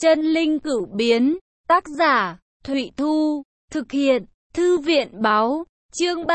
Chân linh cửu biến, tác giả, Thụy Thu, thực hiện, Thư viện báo, chương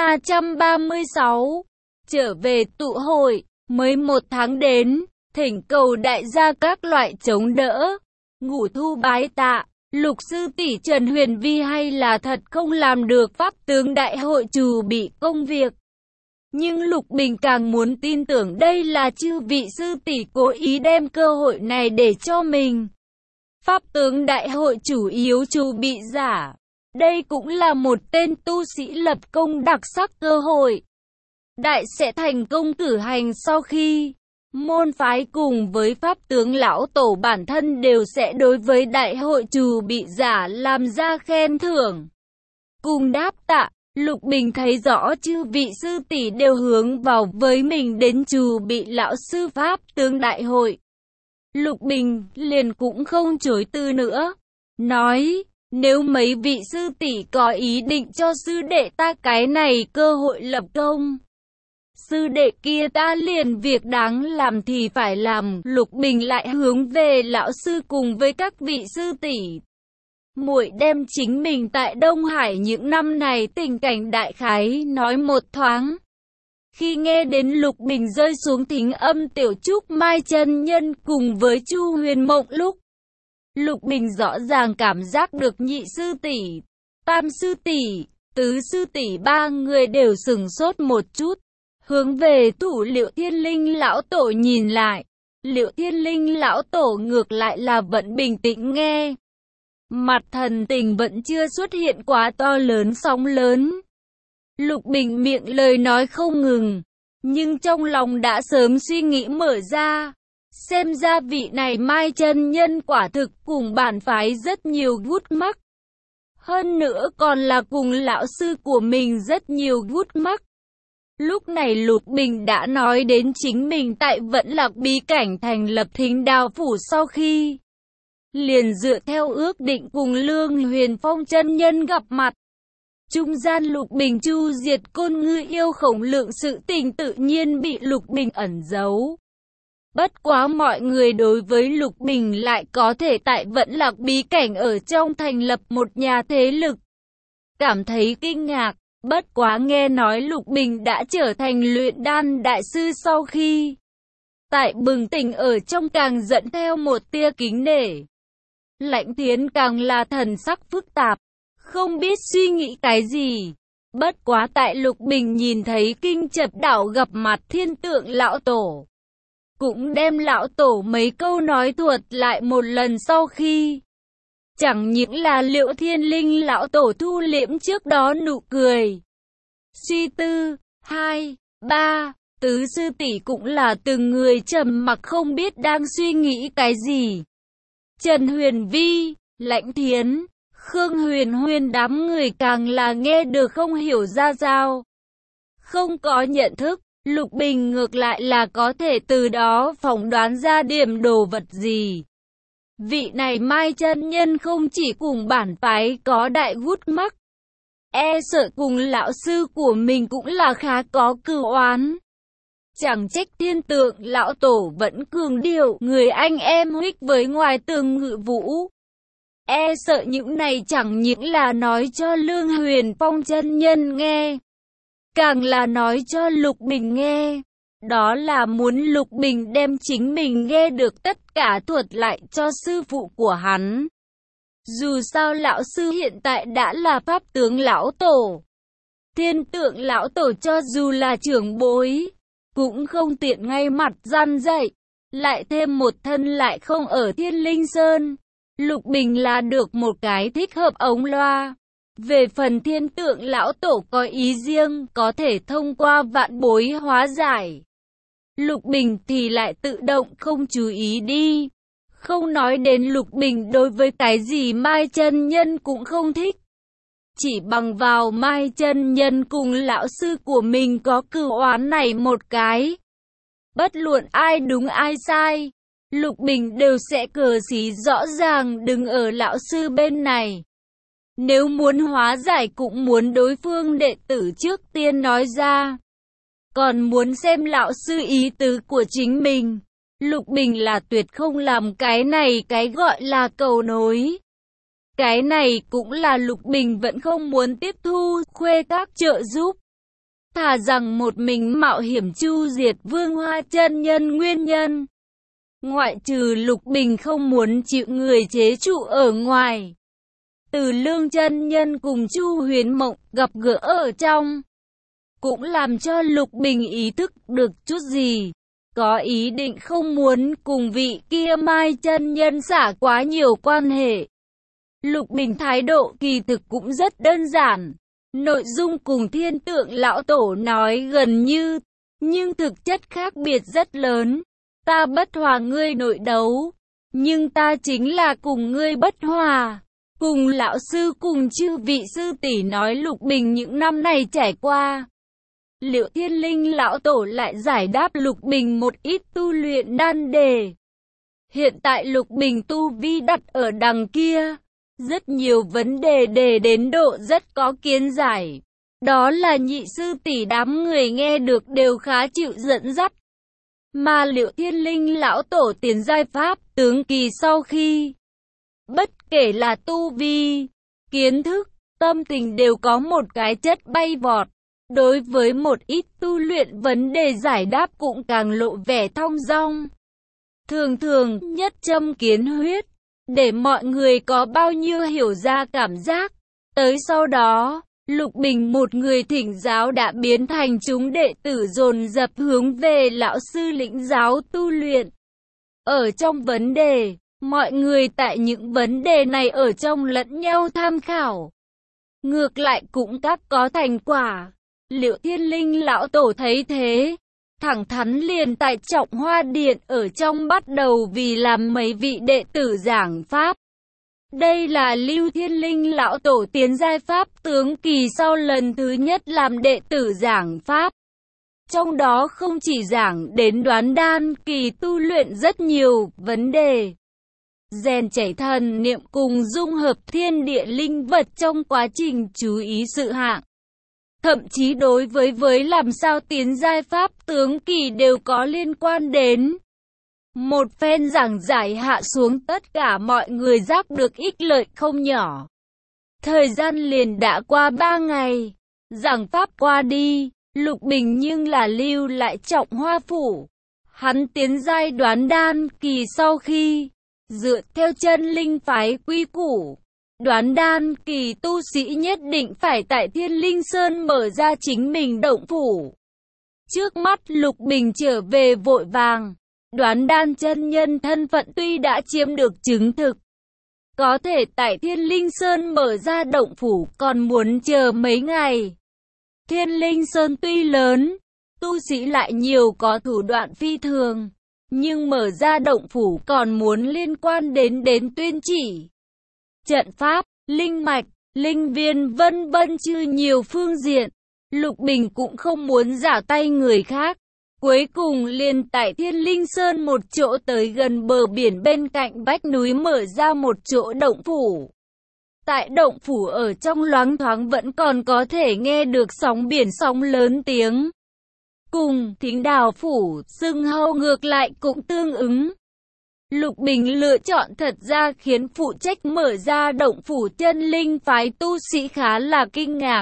336, trở về tụ hội, mới 1 tháng đến, thỉnh cầu đại gia các loại chống đỡ, ngũ thu bái tạ, Lục sư tỷ Trần Huyền Vi hay là thật không làm được pháp tướng đại hội trù bị công việc. Nhưng Lục Bình càng muốn tin tưởng đây là chư vị sư tỷ cố ý đem cơ hội này để cho mình. Pháp tướng đại hội chủ yếu trù bị giả. Đây cũng là một tên tu sĩ lập công đặc sắc cơ hội. Đại sẽ thành công cử hành sau khi môn phái cùng với pháp tướng lão tổ bản thân đều sẽ đối với đại hội trù bị giả làm ra khen thưởng. Cùng đáp tạ, Lục Bình thấy rõ chư vị sư tỷ đều hướng vào với mình đến trù bị lão sư pháp tướng đại hội. Lục Bình liền cũng không chối từ nữa, nói, nếu mấy vị sư tỷ có ý định cho sư đệ ta cái này cơ hội lập công, sư đệ kia ta liền việc đáng làm thì phải làm. Lục Bình lại hướng về lão sư cùng với các vị sư tỷ. Muội đem chính mình tại Đông Hải những năm này tình cảnh đại khái nói một thoáng. Khi nghe đến Lục Bình rơi xuống thính âm Tiểu Trúc Mai chân nhân cùng với Chu Huyền Mộng lúc, Lục Bình rõ ràng cảm giác được nhị sư tỷ, tam sư tỷ, tứ sư tỷ ba người đều sửng sốt một chút, hướng về thủ Liệu Thiên Linh lão tổ nhìn lại. Liệu Thiên Linh lão tổ ngược lại là vẫn bình tĩnh nghe. Mặt thần tình vẫn chưa xuất hiện quá to lớn sóng lớn. Lục Bình miệng lời nói không ngừng, nhưng trong lòng đã sớm suy nghĩ mở ra. Xem ra vị này Mai chân nhân quả thực cùng bản phái rất nhiều gút mắc. Hơn nữa còn là cùng lão sư của mình rất nhiều gút mắc. Lúc này Lục Bình đã nói đến chính mình tại Vẫn Lạc bí cảnh thành lập Thính Đao phủ sau khi liền dựa theo ước định cùng Lương Huyền Phong chân nhân gặp mặt. Trung gian Lục Bình chu diệt Côn Ngư yêu khổng lượng sự tình tự nhiên bị Lục Bình ẩn giấu. Bất quá mọi người đối với Lục Bình lại có thể tại Vẫn Lạc bí cảnh ở trong thành lập một nhà thế lực, cảm thấy kinh ngạc. Bất quá nghe nói Lục Bình đã trở thành luyện đan đại sư sau khi tại bừng tỉnh ở trong càng dẫn theo một tia kính nể. Lãnh Thiến càng là thần sắc phức tạp, không biết suy nghĩ cái gì. Bất quá tại Lục Bình nhìn thấy Kinh Chập Đảo gặp mặt Thiên Tượng lão tổ, cũng đem lão tổ mấy câu nói thuật lại một lần sau khi chẳng những là Liệu Thiên Linh lão tổ thu liễm trước đó nụ cười. Suy tư, 2, 3, tứ sư tỷ cũng là từng người trầm mặc không biết đang suy nghĩ cái gì. Trần Huyền Vi, Lãnh Thiến, Khương Huyền Huyền đám người càng là nghe được không hiểu ra sao. Không có nhận thức, Lục Bình ngược lại là có thể từ đó phỏng đoán ra điểm đồ vật gì. Vị này Mai chân nhân không chỉ cùng bản phái có đại gút mắc, e sợ cùng lão sư của mình cũng là khá có cừu oán. Chẳng trách Thiên Tượng lão tổ vẫn cường điệu người anh em huých với ngoài tường Ngự Vũ. E sợ những này chẳng những là nói cho Lương Huyền Phong chân nhân nghe, càng là nói cho Lục Bình nghe. Đó là muốn Lục Bình đem chính mình nghe được tất cả thuật lại cho sư phụ của hắn. Dù sao lão sư hiện tại đã là pháp tướng lão tổ, Thiên Tượng lão tổ cho dù là trưởng bối, cũng không tiện ngay mặt răn dạy. Lại thêm một thân lại không ở Thiên Linh Sơn, Lục Bình là được một cái thích hợp ống loa. Về phần Thiên Tượng lão tổ có ý riêng, có thể thông qua vạn bối hóa giải, Lục Bình thì lại tự động không chú ý đi. Không nói đến Lục Bình đối với cái gì Mai chân nhân cũng không thích. Chỉ bằng vào Mai chân nhân cùng lão sư của mình có cừu oán này một cái, bất luận ai đúng ai sai, Lục Bình đều sẽ cờ xí rõ ràng đứng ở lão sư bên này. Nếu muốn hóa giải cũng muốn đối phương đệ tử trước tiên nói ra, còn muốn xem lão sư ý tứ của chính mình. Lục Bình là tuyệt không làm cái này cái gọi là cầu nối. Cái này cũng là Lục Bình vẫn không muốn tiếp thu khuê các trợ giúp. Thà rằng một mình mạo hiểm chu diệt Vương Hoa chân nhân nguyên nhân. Ngoại trừ Lục Bình không muốn chịu người chế trụ ở ngoài. Từ Lương chân nhân cùng Chu Huyền Mộng gặp gỡ ở trong. Cũng làm cho Lục Bình ý thức được chút gì. Có ý định không muốn cùng vị kia Mai chân nhân xả quá nhiều quan hệ. Lục Bình thái độ kỳ thực cũng rất đơn giản. Nội dung cùng Thiên Tượng lão tổ nói gần như, nhưng thực chất khác biệt rất lớn. Ta bất hòa ngươi nội đấu, nhưng ta chính là cùng ngươi bất hòa. Cùng lão sư cùng chư vị sư tỷ nói Lục Bình những năm này trải qua. Liệu Thiên Linh lão tổ lại giải đáp Lục Bình một ít tu luyện đan đề. Hiện tại Lục Bình tu vi đặt ở đằng kia. Rất nhiều vấn đề đến độ rất có kiến giải. Đó là nhị sư tỷ đám người nghe được đều khá chịu dẫn dắt. Mà Liệu Thiên Linh lão tổ tiến giai pháp tướng kỳ sau khi, bất kể là tu vi, kiến thức, tâm tình đều có một cái chất bay vọt. Đối với một ít tu luyện vấn đề giải đáp cũng càng lộ vẻ thong dong. Thường thường nhất châm kiến huyết. Để mọi người có bao nhiêu hiểu ra cảm giác. Tới sau đó, Lục Bình một người thỉnh giáo đã biến thành chúng đệ tử dồn dập hướng về lão sư lĩnh giáo tu luyện. Ở trong vấn đề, mọi người tại những vấn đề này ở trong lẫn nhau tham khảo. Ngược lại cũng các có thành quả. Liệu Thiên Linh lão tổ thấy thế, thẳng thắn liền tại Trọng Hoa Điện ở trong bắt đầu vì làm mấy vị đệ tử giảng pháp. Đây là Lưu Thiên Linh lão tổ tiến giai pháp tướng kỳ sau lần thứ nhất làm đệ tử giảng pháp. Trong đó không chỉ giảng đến đoán đan kỳ tu luyện rất nhiều vấn đề. Rèn chảy thần niệm cùng dung hợp thiên địa linh vật trong quá trình chú ý sự hạng. Thậm chí đối với làm sao tiến giai pháp tướng kỳ đều có liên quan đến. Một phen giảng giải hạ xuống tất cả mọi người giác được ích lợi không nhỏ. Thời gian liền đã qua 3 ngày. Giảng pháp qua đi, Lục Bình nhưng là lưu lại Trọng Hoa phủ. Hắn tiến giai đoán đan kỳ sau khi, dựa theo chân linh phái quy củ. Đoán đan kỳ tu sĩ nhất định phải tại Thiên Linh Sơn mở ra chính mình động phủ. Trước mắt Lục Bình trở về vội vàng. Đoán đan chân nhân thân phận tuy đã chiếm được chứng thực. Có thể tại Thiên Linh Sơn mở ra động phủ còn muốn chờ mấy ngày. Thiên Linh Sơn tuy lớn, tu sĩ lại nhiều có thủ đoạn phi thường. Nhưng mở ra động phủ còn muốn liên quan đến tuyên chỉ. Trận pháp, linh mạch, linh viên vân vân chư nhiều phương diện. Lục Bình cũng không muốn giả tay người khác. Cuối cùng liền tại Thiên Linh Sơn một chỗ tới gần bờ biển bên cạnh vách núi mở ra một chỗ động phủ. Tại động phủ ở trong loáng thoáng vẫn còn có thể nghe được sóng biển sóng lớn tiếng. Cùng Thính Đào phủ xưng hô ngược lại cũng tương ứng. Lục Bình lựa chọn thật ra khiến phụ trách mở ra động phủ chân linh phái tu sĩ khá là kinh ngạc.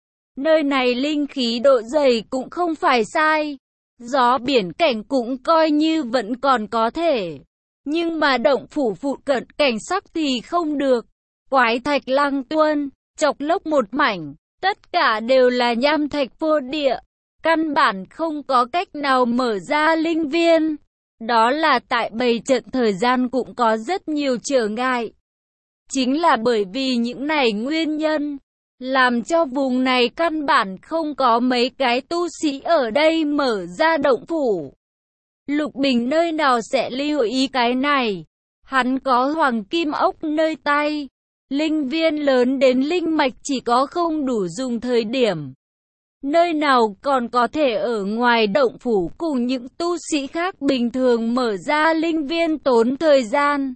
Nơi này linh khí độ dày cũng không phải sai. Gió biển cảnh cũng coi như vẫn còn có thể. Nhưng mà động phủ phụ cận cảnh sắc thì không được. Quái thạch lăng tuôn, chọc lốc một mảnh. Tất cả đều là nham thạch vô địa. Căn bản không có cách nào mở ra linh viên. Đó là tại bày trận thời gian cũng có rất nhiều trở ngại. Chính là bởi vì những này nguyên nhân, làm cho vùng này căn bản không có mấy cái tu sĩ ở đây mở ra động phủ. Lục Bình nơi nào sẽ lưu ý cái này? Hắn có hoàng kim ốc nơi tay. Linh viên lớn đến linh mạch chỉ có không đủ dùng thời điểm. Nơi nào còn có thể ở ngoài động phủ cùng những tu sĩ khác bình thường mở ra linh viên tốn thời gian,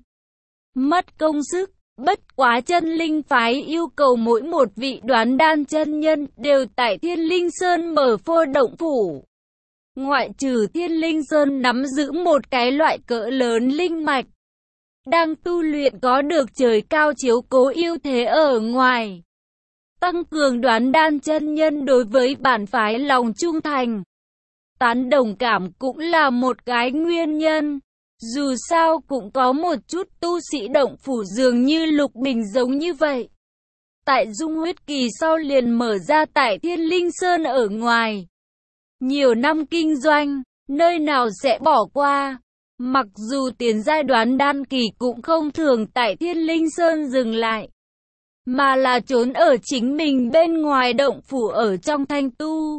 mất công sức. Bất quá chân linh phái yêu cầu mỗi một vị đoán đan chân nhân đều tại Thiên Linh Sơn mở phô động phủ. Ngoại trừ Thiên Linh Sơn nắm giữ một cái loại cỡ lớn linh mạch, đang tu luyện có được trời cao chiếu cố ưu thế ở ngoài, tăng cường đoán đan chân nhân đối với bản phái lòng trung thành. Tán đồng cảm cũng là một cái nguyên nhân. Dù sao cũng có một chút tu sĩ động phủ dường như Lục Bình giống như vậy. Tại dung huyết kỳ sau liền mở ra tại Thiên Linh Sơn ở ngoài. Nhiều năm kinh doanh, nơi nào sẽ bỏ qua. Mặc dù tiến giai đoán đan kỳ cũng không thường tại Thiên Linh Sơn dừng lại, mà là trốn ở chính mình bên ngoài động phủ ở trong thanh tu.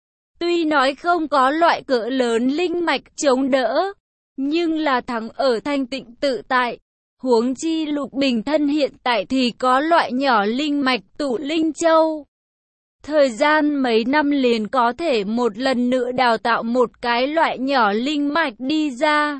Tuy nói không có loại cỡ lớn linh mạch chống đỡ, nhưng là thắng ở thanh tịnh tự tại. Huống chi Lục Bình thân hiện tại thì có loại nhỏ linh mạch tụ linh châu. Thời gian mấy năm liền có thể một lần nữa đào tạo một cái loại nhỏ linh mạch đi ra.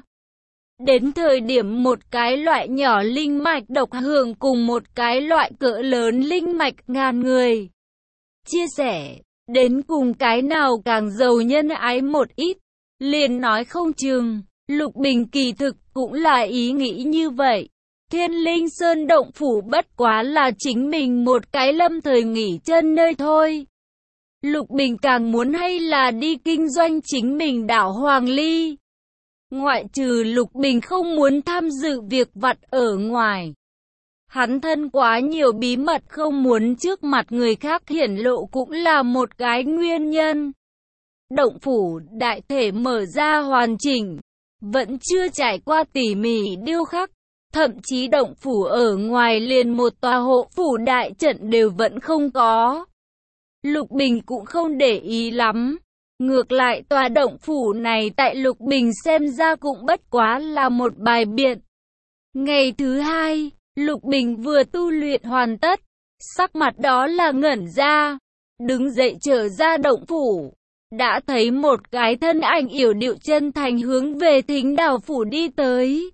Đến thời điểm một cái loại nhỏ linh mạch độc hưởng cùng một cái loại cỡ lớn linh mạch ngàn người chia sẻ, đến cùng cái nào càng giàu nhân ái một ít, liền nói không chừng. Lục Bình kỳ thực cũng là ý nghĩ như vậy. Thiên Linh Sơn động phủ bất quá là chính mình một cái lâm thời nghỉ chân nơi thôi. Lục Bình càng muốn hay là đi kinh doanh chính mình đảo Hoàng Ly. Ngoại trừ Lục Bình không muốn tham dự việc vặt ở ngoài, hắn thân quá nhiều bí mật không muốn trước mặt người khác hiển lộ cũng là một cái nguyên nhân. Động phủ đại thể mở ra hoàn chỉnh, vẫn chưa trải qua tỉ mỉ điêu khắc, thậm chí động phủ ở ngoài liền một tòa hộ phủ đại trận đều vẫn không có. Lục Bình cũng không để ý lắm. Ngược lại tòa động phủ này tại Lục Bình xem ra cũng bất quá là một bài biện. Ngày thứ hai, Lục Bình vừa tu luyện hoàn tất, sắc mặt đó là ngẩn ra, đứng dậy trở ra động phủ. Đã thấy một cái thân ảnh yểu điệu chân thành hướng về Thính Đào phủ đi tới.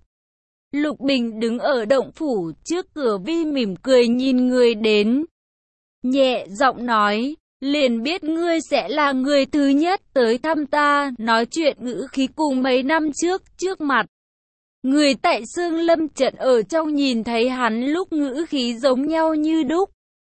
Lục Bình đứng ở động phủ trước cửa vi mỉm cười nhìn người đến. Nhẹ giọng nói, liền biết ngươi sẽ là người thứ nhất tới thăm ta, nói chuyện ngữ khí cùng mấy năm trước mặt. Người tại Sương Lâm trận ở trong nhìn thấy hắn lúc ngữ khí giống nhau như đúc.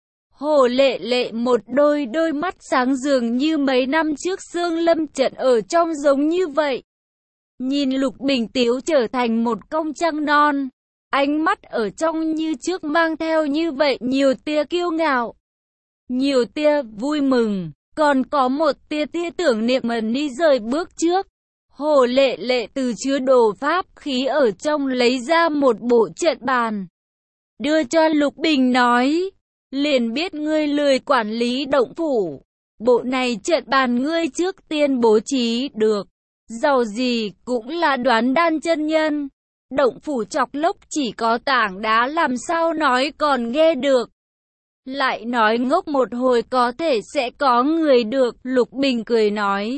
Hồ Lệ Lệ một đôi mắt sáng dường như mấy năm trước Sương Lâm trận ở trong giống như vậy. Nhìn Lục Bình tiếu trở thành một công trăng non, ánh mắt ở trong như trước mang theo như vậy nhiều tia kiêu ngạo, nhiều tia vui mừng, còn có một tia tưởng niệm ẩn đi rời bước trước. Hồ Lệ Lệ từ chứa đồ pháp khí ở trong lấy ra một bộ trận bàn, đưa cho Lục Bình nói, liền biết ngươi lười quản lý động phủ, bộ này trận bàn ngươi trước tiên bố trí được, giàu gì cũng là đoán đan chân nhân. Động phủ chọc lốc chỉ có tảng đá làm sao nói còn nghe được. Lại nói ngốc một hồi có thể sẽ có người được. Lục Bình cười nói,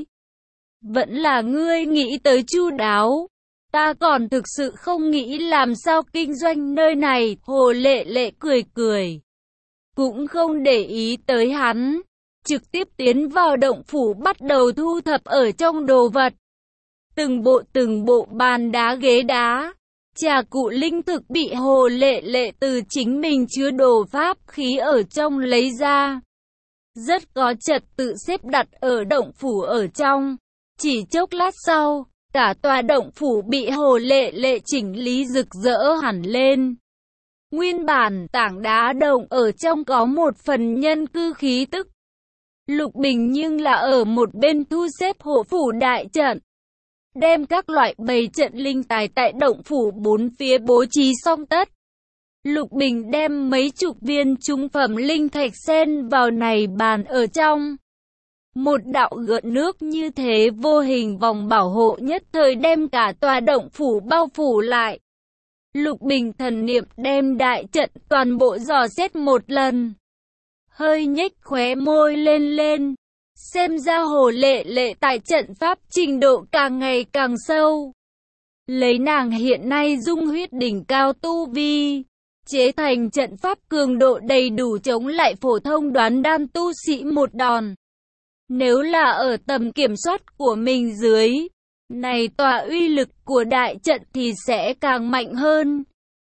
vẫn là ngươi nghĩ tới chu đáo, ta còn thực sự không nghĩ làm sao kinh doanh nơi này. Hồ Lệ Lệ cười, cũng không để ý tới hắn, trực tiếp tiến vào động phủ bắt đầu thu thập ở trong đồ vật. Từng bộ bàn đá ghế đá, trà cụ linh thực bị Hồ Lệ Lệ từ chính mình chứa đồ pháp khí ở trong lấy ra, rất có trật tự xếp đặt ở động phủ ở trong. Chỉ chốc lát sau, cả tòa động phủ bị Hồ Lệ Lệ chỉnh lý rực rỡ hẳn lên. Nguyên bản tảng đá động ở trong có một phần nhân cư khí tức. Lục Bình nhưng là ở một bên thu xếp hộ phủ đại trận, đem các loại bày trận linh tài tại động phủ bốn phía bố trí xong tất. Lục Bình đem mấy chục viên trung phẩm linh thạch xen vào này bàn ở trong. Một đạo gợn nước như thế vô hình vòng bảo hộ nhất thời đem cả tòa động phủ bao phủ lại. Lục Bình thần niệm đem đại trận toàn bộ dò xét một lần, hơi nhếch khóe môi lên. Xem ra Hồ Lệ Lệ tại trận pháp trình độ càng ngày càng sâu. Lấy nàng hiện nay dung huyết đỉnh cao tu vi, chế thành trận pháp cường độ đầy đủ chống lại phổ thông đoán đan tu sĩ một đòn. Nếu là ở tầm kiểm soát của mình dưới này tòa uy lực của đại trận thì sẽ càng mạnh hơn.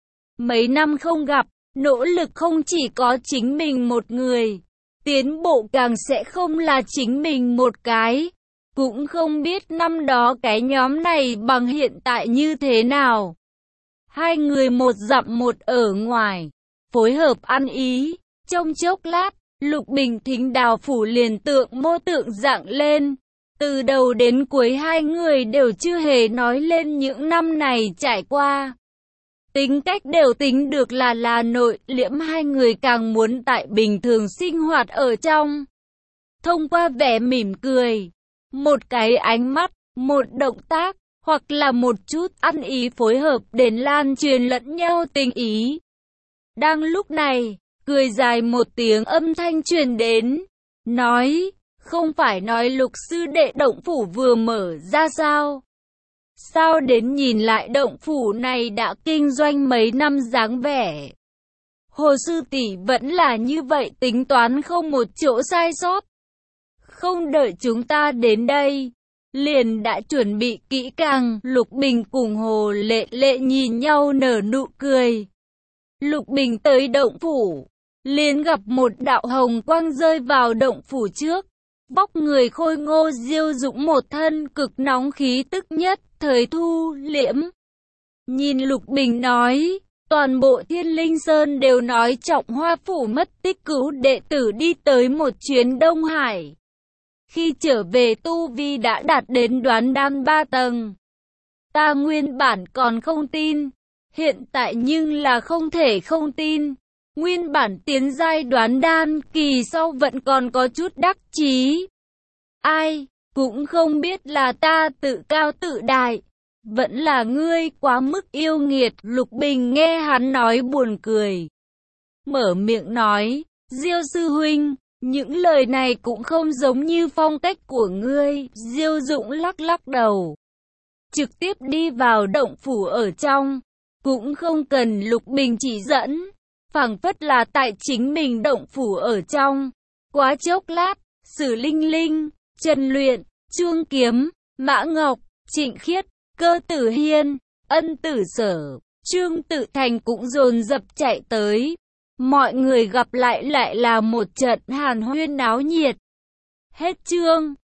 Mấy năm không gặp, nỗ lực không chỉ có chính mình một người, tiến bộ càng sẽ không là chính mình một cái. Cũng không biết năm đó cái nhóm này bằng hiện tại như thế nào. Hai người một dặm một ở ngoài, phối hợp ăn ý. Trong chốc lát, Lục Bình Thính Đào phủ liền tượng mô tượng dạng lên. Từ đầu đến cuối hai người đều chưa hề nói lên những năm này trải qua. Tính cách đều tính được là nội liễm, hai người càng muốn tại bình thường sinh hoạt ở trong. Thông qua vẻ mỉm cười, một cái ánh mắt, một động tác, hoặc là một chút ăn ý phối hợp đến lan truyền lẫn nhau tình ý. Đang lúc này, cười dài một tiếng âm thanh truyền đến, nói, không phải nói Lục sư đệ động phủ vừa mở ra sao? Sao đến nhìn lại động phủ này đã kinh doanh mấy năm dáng vẻ? Hồ sư tỷ vẫn là như vậy, tính toán không một chỗ sai sót. Không đợi chúng ta đến đây, liền đã chuẩn bị kỹ càng. Lục Bình cùng Hồ Lệ Lệ nhìn nhau nở nụ cười. Lục Bình tới động phủ, liền gặp một đạo hồng quang rơi vào động phủ trước. Vóc người khôi ngô diêu dũng, một thân cực nóng khí tức nhất thời thu liễm. Nhìn Lục Bình nói, toàn bộ Thiên Linh Sơn đều nói Trọng Hoa phủ mất tích cứu đệ tử đi tới một chuyến Đông Hải. Khi trở về tu vi đã đạt đến đoán đan 3 tầng. Ta nguyên bản còn không tin, hiện tại nhưng là không thể không tin. Nguyên bản tiến giai đoán đan kỳ sau vẫn còn có chút đắc chí. Ai, cũng không biết là ta tự cao tự đại, vẫn là ngươi quá mức yêu nghiệt. Lục Bình nghe hắn nói buồn cười. Mở miệng nói, Diêu sư huynh, những lời này cũng không giống như phong cách của ngươi. Diêu Dũng lắc lắc đầu, trực tiếp đi vào động phủ ở trong, cũng không cần Lục Bình chỉ dẫn, phảng phất là tại chính mình động phủ ở trong. Quá chốc lát, Sử Linh Linh, Trần Luyện, Chuông Kiếm, Mã Ngọc, Trịnh Khiết, Cơ Tử Hiên, Ân Tử Sở, Trương Tự Thành cũng dồn dập chạy tới. Mọi người gặp lại là một trận hàn huyên náo nhiệt. Hết chương.